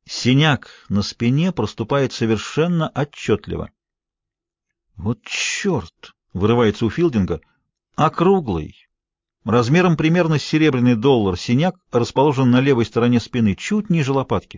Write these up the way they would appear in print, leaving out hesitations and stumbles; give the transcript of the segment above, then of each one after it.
Синяк на спине проступает совершенно отчетливо. «Вот черт!» — вырывается у Филдинга. «Округлый, размером примерно с серебряный доллар, синяк расположен на левой стороне спины, чуть ниже лопатки».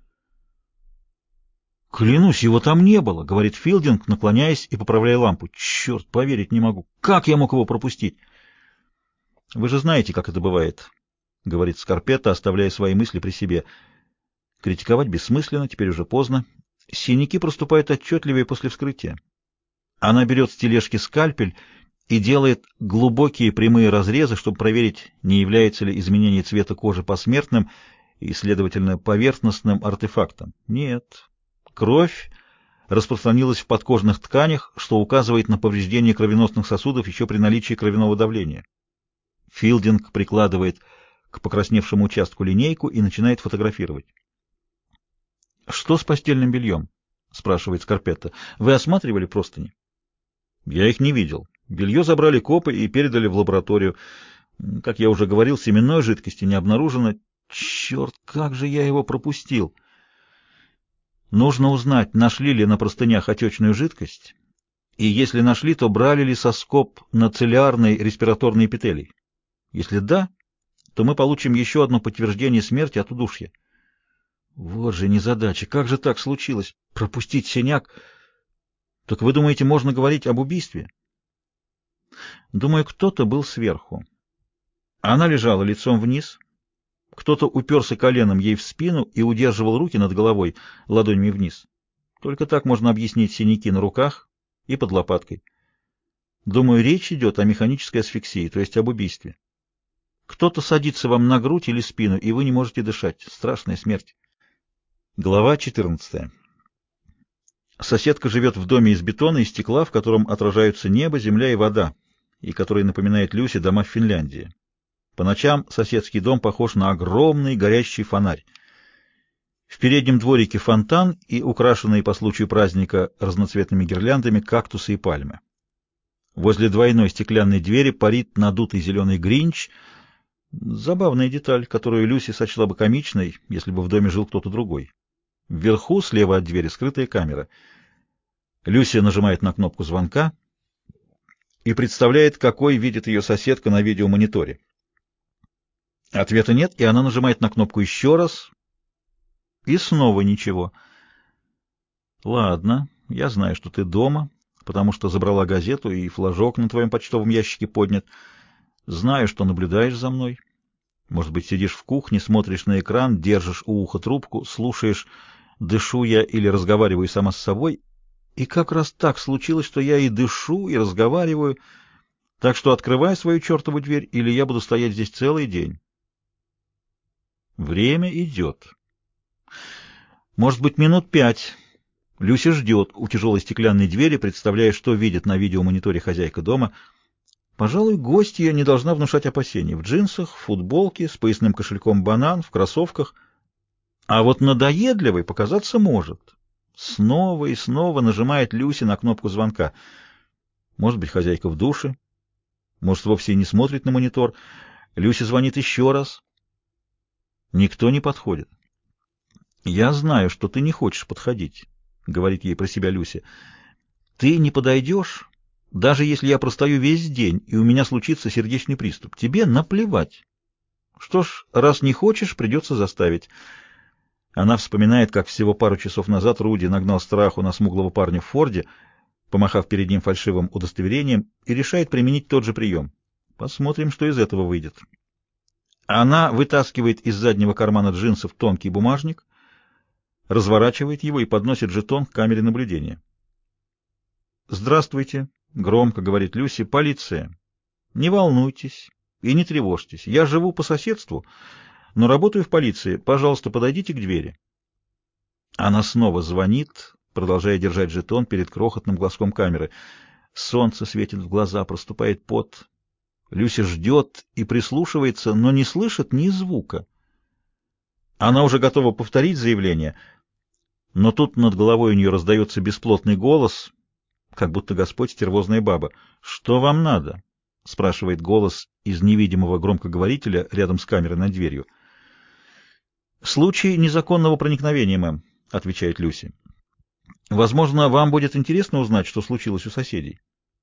«Клянусь, его там не было», — говорит Филдинг, наклоняясь и поправляя лампу. «Черт, поверить не могу. Как я мог его пропустить?» «Вы же знаете, как это бывает», — говорит Скарпетта, оставляя свои мысли при себе. «Критиковать бессмысленно, теперь уже поздно. Синяки проступают отчетливее после вскрытия. Она берет с тележки скальпель и делает глубокие прямые разрезы, чтобы проверить, не является ли изменение цвета кожи посмертным и, следовательно, поверхностным артефактом. Нет. Кровь распространилась в подкожных тканях, что указывает на повреждение кровеносных сосудов еще при наличии кровяного давления. Филдинг прикладывает к покрасневшему участку линейку и начинает фотографировать. «Что с постельным бельем?» — спрашивает Скарпетта. «Вы осматривали простыни?» «Я их не видел. Белье забрали копы и передали в лабораторию. Как я уже говорил, семенной жидкости не обнаружено. Черт, как же я его пропустил!» Нужно узнать, нашли ли на простынях отечную жидкость, и если нашли, то брали ли соскоб на цилиарной респираторной эпителий. Если да, то мы получим еще одно подтверждение смерти от удушья. Вот же незадача, как же так случилось? Пропустить синяк? Так вы думаете, можно говорить об убийстве? Думаю, кто-то был сверху. Она лежала лицом вниз, кто-то уперся коленом ей в спину и удерживал руки над головой, ладонями вниз. Только так можно объяснить синяки на руках и под лопаткой. Думаю, речь идет о механической асфиксии, то есть об убийстве. Кто-то садится вам на грудь или спину, и вы не можете дышать. Страшная смерть. Глава 14. Соседка живет в доме из бетона и стекла, в котором отражаются небо, земля и вода, и который напоминает Люсе дома в Финляндии. По ночам соседский дом похож на огромный горящий фонарь. В переднем дворике фонтан и украшенные по случаю праздника разноцветными гирляндами кактусы и пальмы. Возле двойной стеклянной двери парит надутый зеленый гринч. Забавная деталь, которую Люси сочла бы комичной, если бы в доме жил кто-то другой. Вверху, слева от двери, скрытая камера. Люси нажимает на кнопку звонка и представляет, какой видит ее соседка на видеомониторе. Ответа нет, и она нажимает на кнопку еще раз, и снова ничего. «Ладно, я знаю, что ты дома, потому что забрала газету, и флажок на твоем почтовом ящике поднят. Знаю, что наблюдаешь за мной. Может быть, сидишь в кухне, смотришь на экран, держишь у уха трубку, слушаешь, дышу я или разговариваю сама с собой. И как раз так случилось, что я и дышу, и разговариваю. Так что открывай свою чертову дверь, или я буду стоять здесь целый день». Время идет. Может быть, минут 5. Люся ждет у тяжелой стеклянной двери, представляя, что видит на видеомониторе хозяйка дома. Пожалуй, гостья не должна внушать опасений. В джинсах, в футболке, с поясным кошельком банан, в кроссовках. А вот надоедливой показаться может. Снова и снова нажимает Люся на кнопку звонка. Может быть, хозяйка в душе. Может, вовсе и не смотрит на монитор. Люся звонит еще раз. Никто не подходит. «Я знаю, что ты не хочешь подходить», — говорит ей про себя Люся. «Ты не подойдешь, даже если я простою весь день, и у меня случится сердечный приступ. Тебе наплевать. Что ж, раз не хочешь, придется заставить». Она вспоминает, как всего пару часов назад Руди нагнал страху на смуглого парня в Форде, помахав перед ним фальшивым удостоверением, и решает применить тот же прием. Посмотрим, что из этого выйдет. Она вытаскивает из заднего кармана джинсов тонкий бумажник, разворачивает его и подносит жетон к камере наблюдения. «Здравствуйте», — громко говорит Люси, — «полиция. Не волнуйтесь и не тревожьтесь. Я живу по соседству, но работаю в полиции. Пожалуйста, подойдите к двери». Она снова звонит, продолжая держать жетон перед крохотным глазком камеры. Солнце светит в глаза, проступает пот. Люси ждет и прислушивается, но не слышит ни звука. Она уже готова повторить заявление, но тут над головой у нее раздается бесплотный голос, как будто Господь стервозная баба. «Что вам надо?» — спрашивает голос из невидимого громкоговорителя рядом с камерой над дверью. «Случай незаконного проникновения, мэм», — отвечает Люси. «Возможно, вам будет интересно узнать, что случилось у соседей».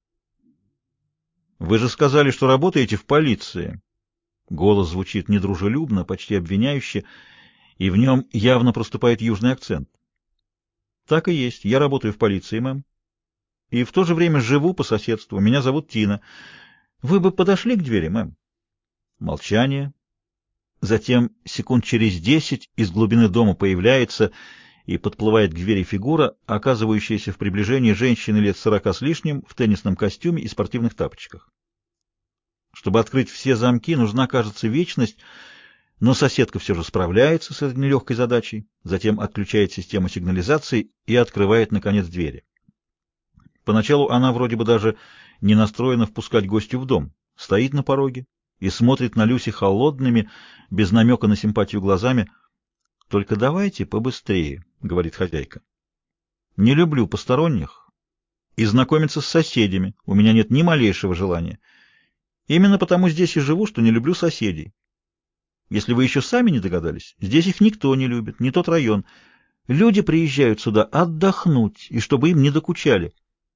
«Вы же сказали, что работаете в полиции». Голос звучит недружелюбно, почти обвиняюще, и в нем явно проступает южный акцент. «Так и есть. Я работаю в полиции, мэм. И в то же время живу по соседству. Меня зовут Тина. Вы бы подошли к двери, мэм?» Молчание. Затем секунд через 10 из глубины дома появляется и подплывает к двери фигура, оказывающаяся в приближении женщины лет 40 с лишним в теннисном костюме и спортивных тапочках. Чтобы открыть все замки, нужна, кажется, вечность, но соседка все же справляется с этой нелегкой задачей, затем отключает систему сигнализации и открывает, наконец, двери. Поначалу она вроде бы даже не настроена впускать гостю в дом, стоит на пороге и смотрит на Люси холодными, без намека на симпатию глазами. «Только давайте побыстрее», — говорит хозяйка. «Не люблю посторонних и знакомиться с соседями. У меня нет ни малейшего желания. Именно потому здесь и живу, что не люблю соседей. Если вы еще сами не догадались, здесь их никто не любит, не тот район. Люди приезжают сюда отдохнуть, и чтобы им не докучали».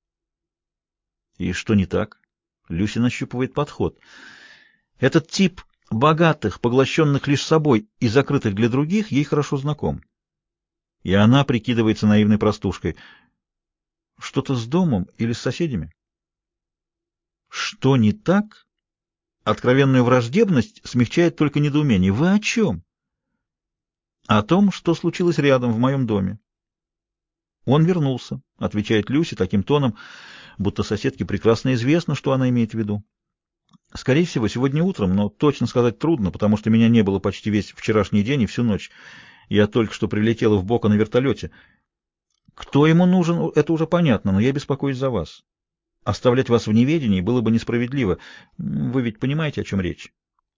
И что не так? Люси нащупывает подход. Этот тип богатых, поглощенных лишь собой и закрытых для других, ей хорошо знаком. И она прикидывается наивной простушкой. Что-то с домом или с соседями? Что не так? Откровенную враждебность смягчает только недоумение. Вы о чем? О том, что случилось рядом, в моем доме. Он вернулся, отвечает Люси таким тоном, будто соседке прекрасно известно, что она имеет в виду. Скорее всего, сегодня утром, но точно сказать трудно, потому что меня не было почти весь вчерашний день и всю ночь. Я только что прилетела в Бока на вертолете. Кто ему нужен, это уже понятно, но я беспокоюсь за вас. Оставлять вас в неведении было бы несправедливо. Вы ведь понимаете, о чем речь?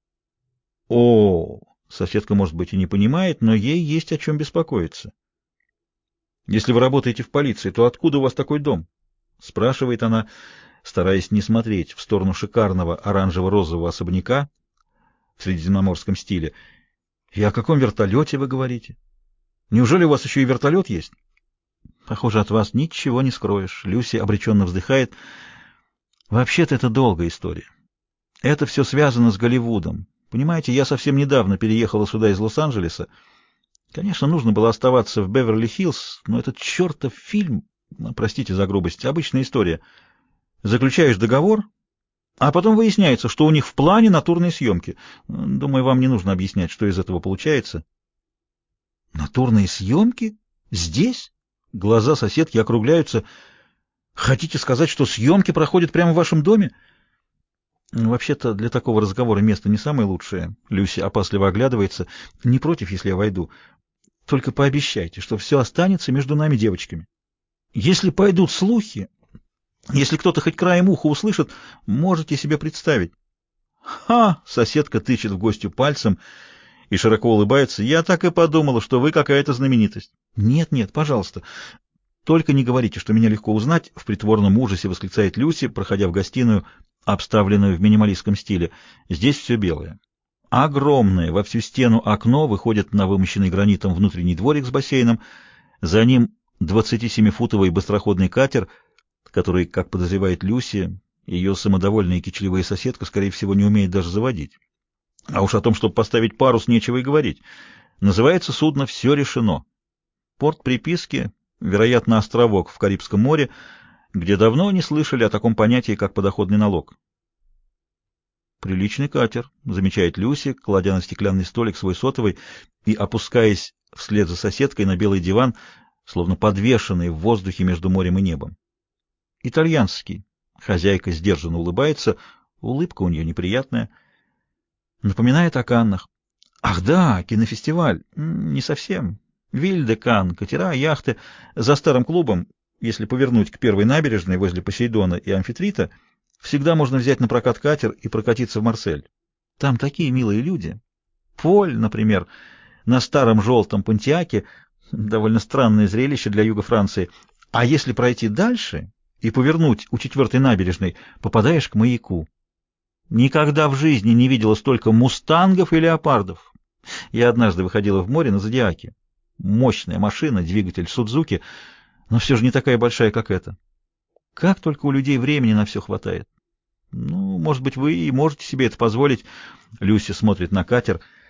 О, соседка, может быть, и не понимает, но ей есть о чем беспокоиться. Если вы работаете в полиции, то откуда у вас такой дом? Спрашивает она, стараясь не смотреть в сторону шикарного оранжево-розового особняка в средиземноморском стиле. И о каком вертолете вы говорите? Неужели у вас еще и вертолет есть? Похоже, от вас ничего не скроешь. Люси обреченно вздыхает. Вообще-то это долгая история. Это все связано с Голливудом. Понимаете, я совсем недавно переехала сюда из Лос-Анджелеса. Конечно, нужно было оставаться в Беверли-Хиллз, но этот чертов фильм, простите за грубость, обычная история. Заключаешь договор, а потом выясняется, что у них в плане натурные съемки. Думаю, вам не нужно объяснять, что из этого получается. Натурные съемки? Здесь? Глаза соседки округляются. Хотите сказать, что съемки проходят прямо в вашем доме? Вообще-то для такого разговора место не самое лучшее. Люси опасливо оглядывается. Не против, если я войду. Только пообещайте, что все останется между нами девочками. Если пойдут слухи, если кто-то хоть краем уха услышит, можете себе представить. Ха! Соседка тычет в гостю пальцем и широко улыбается. Я так и подумала, что вы какая-то знаменитость. Нет, нет, пожалуйста. Только не говорите, что меня легко узнать, в притворном ужасе восклицает Люси, проходя в гостиную, обставленную в минималистском стиле. Здесь все белое. Огромное во всю стену окно выходит на вымощенный гранитом внутренний дворик с бассейном. За ним 27-футовый быстроходный катер, который, как подозревает Люси, ее самодовольная и кичливая соседка, скорее всего, не умеет даже заводить. А уж о том, чтобы поставить парус, нечего и говорить. Называется судно «Все решено». Порт приписки, вероятно, островок в Карибском море, где давно не слышали о таком понятии, как подоходный налог. «Приличный катер», — замечает Люси, кладя на стеклянный столик свой сотовый и опускаясь вслед за соседкой на белый диван, словно подвешенный в воздухе между морем и небом. «Итальянский». Хозяйка сдержанно улыбается, улыбка у нее неприятная. Напоминает о Каннах. «Ах да, кинофестиваль. Не совсем. Виль-де-Кан, катера, яхты. За старым клубом, если повернуть к первой набережной возле Посейдона и Амфитрита, всегда можно взять на прокат катер и прокатиться в Марсель. Там такие милые люди. Поль, например, на старом желтом Понтиаке, довольно странное зрелище для юга Франции. А если пройти дальше и повернуть у четвертой набережной, попадаешь к маяку. Никогда в жизни не видела столько мустангов и леопардов. Я однажды выходила в море на Зодиаке. Мощная машина, двигатель Судзуки, но все же не такая большая, как эта. Как только у людей времени на все хватает. Ну, может быть, вы и можете себе это позволить. Люси смотрит на катер.